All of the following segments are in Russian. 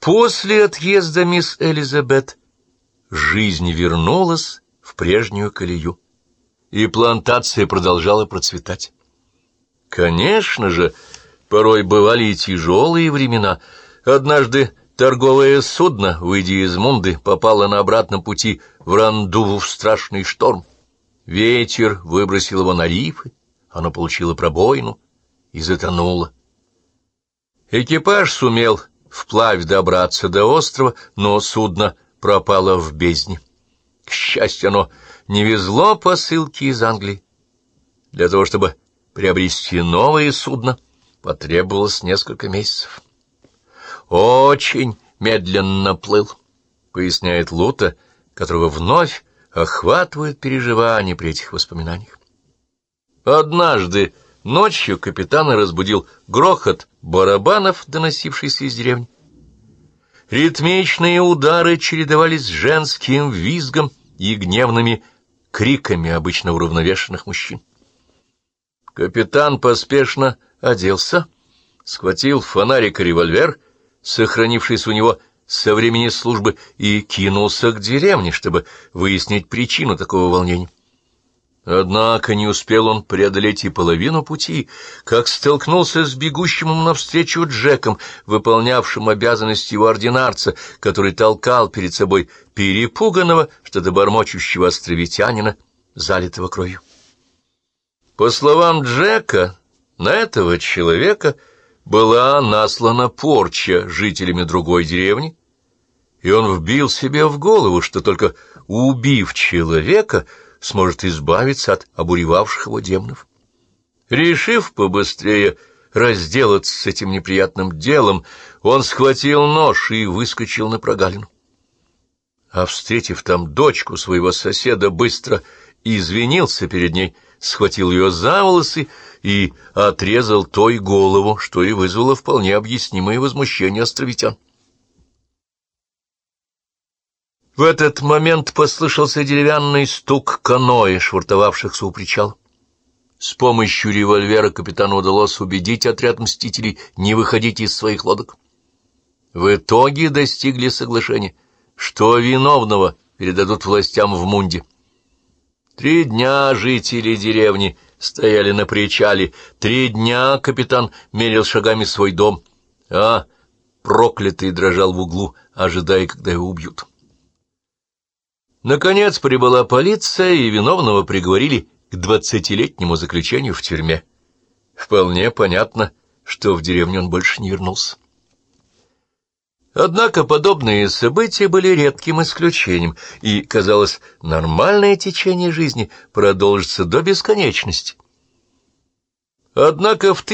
После отъезда мисс Элизабет жизнь вернулась в прежнюю колею, и плантация продолжала процветать. Конечно же, порой бывали и тяжелые времена. Однажды торговое судно, выйдя из Мунды, попало на обратном пути в Рандуву в страшный шторм. Ветер выбросил его на рифы, оно получило пробоину и затонуло. Экипаж сумел вплавь добраться до острова, но судно пропало в бездне. К счастью, оно не везло посылки из Англии. Для того, чтобы приобрести новое судно, потребовалось несколько месяцев. «Очень медленно плыл», — поясняет Лута, которого вновь охватывают переживания при этих воспоминаниях. Однажды ночью капитана разбудил грохот барабанов, доносившийся из деревни. Ритмичные удары чередовались с женским визгом и гневными криками обычно уравновешенных мужчин. Капитан поспешно оделся, схватил фонарик и револьвер, сохранившийся у него со времени службы, и кинулся к деревне, чтобы выяснить причину такого волнения. Однако не успел он преодолеть и половину пути, как столкнулся с бегущим ему навстречу Джеком, выполнявшим обязанности его ординарца, который толкал перед собой перепуганного, что-то бормочущего островитянина, залитого кровью. По словам Джека, на этого человека была наслана порча жителями другой деревни, и он вбил себе в голову, что только убив человека, сможет избавиться от обуревавших его демонов. Решив побыстрее разделаться с этим неприятным делом, он схватил нож и выскочил на прогалину. А встретив там дочку своего соседа, быстро извинился перед ней, схватил ее за волосы и отрезал той голову, что и вызвало вполне объяснимое возмущение островитян. В этот момент послышался деревянный стук каноэ, швартовавшихся у причала. С помощью револьвера капитану удалось убедить отряд мстителей не выходить из своих лодок. В итоге достигли соглашения, что виновного передадут властям в Мунде. 3 дня жители деревни стояли на причале, 3 дня капитан мерил шагами свой дом, а проклятый дрожал в углу, ожидая, когда его убьют. Наконец прибыла полиция, и виновного приговорили к 20-летнему заключению в тюрьме. Вполне понятно, что в деревню он больше не вернулся. Однако подобные события были редким исключением, и, казалось, нормальное течение жизни продолжится до бесконечности. Однако в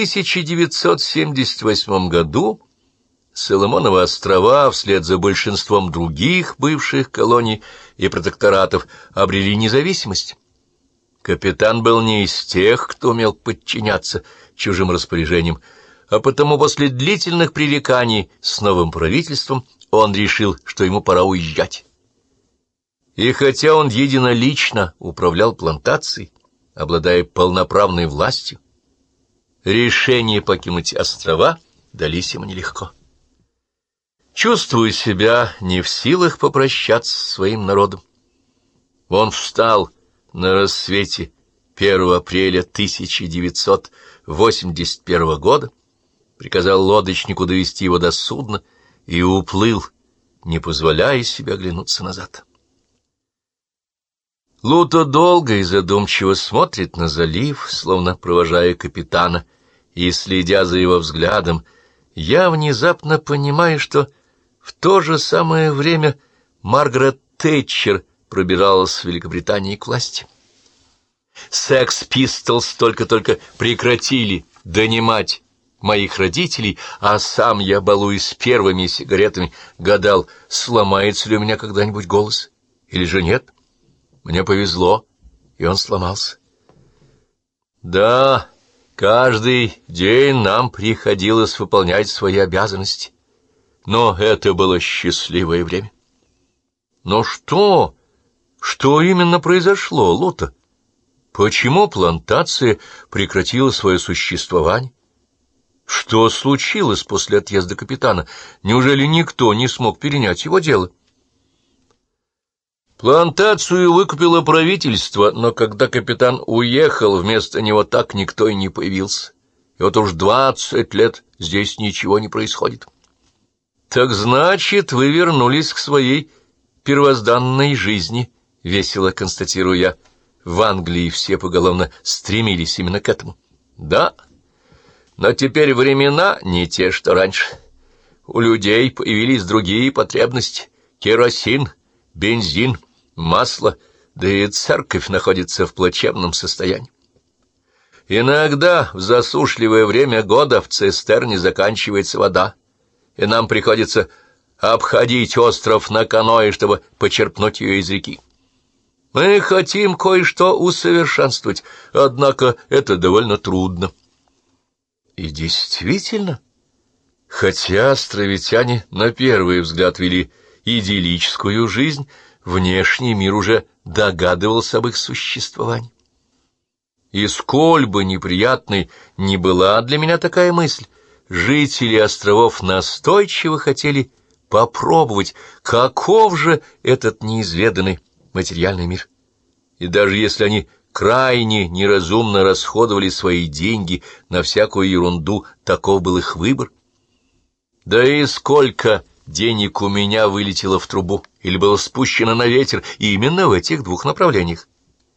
1978 году Соломоновы острова, вслед за большинством других бывших колоний и протекторатов, обрели независимость. Капитан был не из тех, кто умел подчиняться чужим распоряжениям, а потому после длительных пререканий с новым правительством он решил, что ему пора уезжать. И хотя он единолично управлял плантацией, обладая полноправной властью, решение покинуть острова дались ему нелегко. Чувствуя себя не в силах попрощаться со своим народом, он встал на рассвете 1 апреля 1981 года, приказал лодочнику довести его до судна и уплыл, не позволяя себе оглянуться назад. Лута долго и задумчиво смотрит на залив, словно провожая капитана, и, следя за его взглядом, я внезапно понимаю, что в то же самое время Маргарет Тэтчер пробиралась в Великобритании к власти. Sex Pistols только-только прекратили донимать моих родителей, а сам я, балуясь первыми сигаретами, гадал, сломается ли у меня когда-нибудь голос, или же нет. Мне повезло, и он сломался. Да, каждый день нам приходилось выполнять свои обязанности, но это было счастливое время. Но что именно произошло, Лута? Почему плантация прекратила свое существование? Что случилось после отъезда капитана? Неужели никто не смог перенять его дело? Плантацию выкупило правительство, но когда капитан уехал, вместо него так никто и не появился. И вот уж 20 лет здесь ничего не происходит. Так значит, вы вернулись к своей первозданной жизни, — весело констатирую я. В Англии все поголовно стремились именно к этому. Да, но теперь времена не те, что раньше. У людей появились другие потребности. Керосин, бензин, масло, да и церковь находится в плачевном состоянии. Иногда в засушливое время года в цистерне заканчивается вода, и нам приходится обходить остров на каное, чтобы почерпнуть ее из реки. Мы хотим кое-что усовершенствовать, однако это довольно трудно. И действительно, хотя островитяне на первый взгляд вели идиллическую жизнь, внешний мир уже догадывался об их существовании. И сколь бы неприятной ни была для меня такая мысль, жители островов настойчиво хотели попробовать, каков же этот неизведанный материальный мир. И даже если они крайне неразумно расходовали свои деньги на всякую ерунду, таков был их выбор. Да и сколько денег у меня вылетело в трубу или было спущено на ветер именно в этих двух направлениях.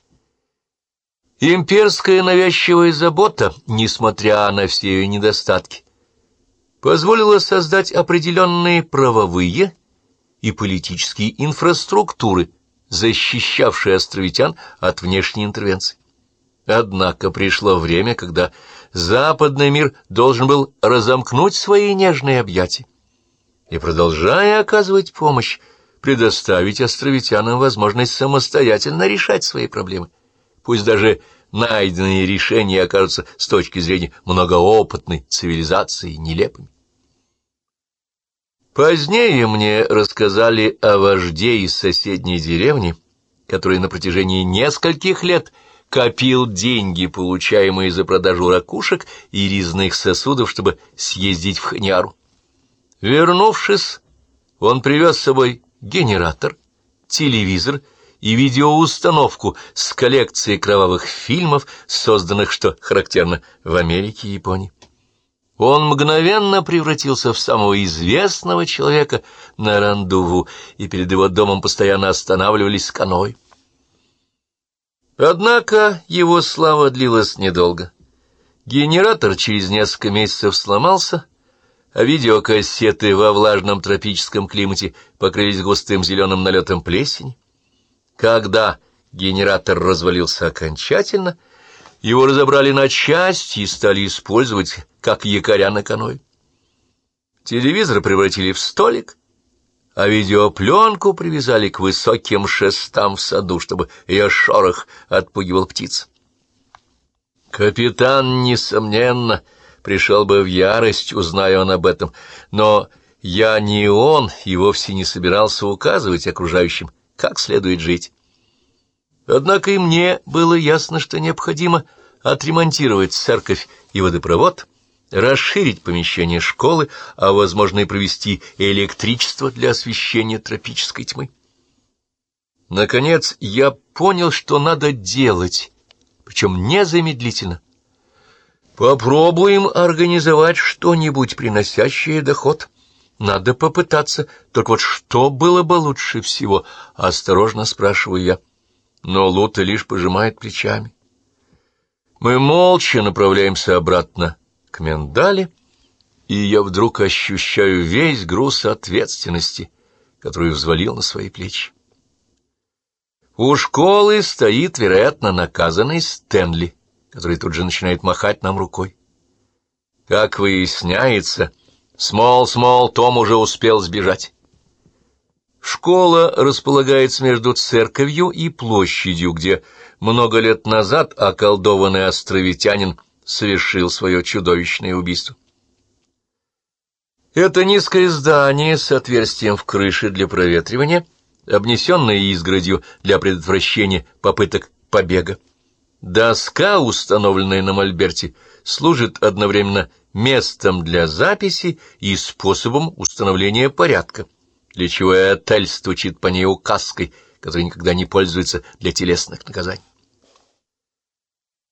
Имперская навязчивая забота, несмотря на все ее недостатки, позволила создать определенные правовые и политические инфраструктуры, защищавшие островитян от внешней интервенции. Однако пришло время, когда западный мир должен был разомкнуть свои нежные объятия и, продолжая оказывать помощь, предоставить островитянам возможность самостоятельно решать свои проблемы, пусть даже найденные решения окажутся с точки зрения многоопытной цивилизации нелепыми. Позднее мне рассказали о вожде из соседней деревни, который на протяжении нескольких лет копил деньги, получаемые за продажу ракушек и резных сосудов, чтобы съездить в Хоньяру. Вернувшись, он привез с собой генератор, телевизор и видеоустановку с коллекцией кровавых фильмов, созданных, что характерно, в Америке и Японии. Он мгновенно превратился в самого известного человека на Рандуву, и перед его домом постоянно останавливались с каноэ. Однако его слава длилась недолго. Генератор через несколько месяцев сломался, а видеокассеты во влажном тропическом климате покрылись густым зеленым налетом плесени. Когда генератор развалился окончательно, его разобрали на части и стали использовать как якоря на каноэ. Телевизор превратили в столик, а видеопленку привязали к высоким шестам в саду, чтобы ее шорох отпугивал птиц. Капитан, несомненно, пришел бы в ярость, узная он об этом, но я не он и вовсе не собирался указывать окружающим, как следует жить. Однако и мне было ясно, что необходимо отремонтировать церковь и водопровод, расширить помещение школы, а, возможно, и провести электричество для освещения тропической тьмы. Наконец, я понял, что надо делать, причем незамедлительно. Попробуем организовать что-нибудь, приносящее доход. Надо попытаться, только вот что было бы лучше всего, осторожно спрашиваю я. Но Лута лишь пожимает плечами. Мы молча направляемся обратно к Миндале, и я вдруг ощущаю весь груз ответственности, которую взвалил на свои плечи. У школы стоит, вероятно, наказанный Стэнли, который тут же начинает махать нам рукой. Как выясняется, Смол Том уже успел сбежать. Школа располагается между церковью и площадью, где много лет назад околдованный островитянин совершил свое чудовищное убийство. Это низкое здание с отверстием в крыше для проветривания, обнесенное изгородью для предотвращения попыток побега. Доска, установленная на мольберте, служит одновременно местом для записи и способом установления порядка, для чего и отель стучит по ней указкой, которой никогда не пользуется для телесных наказаний.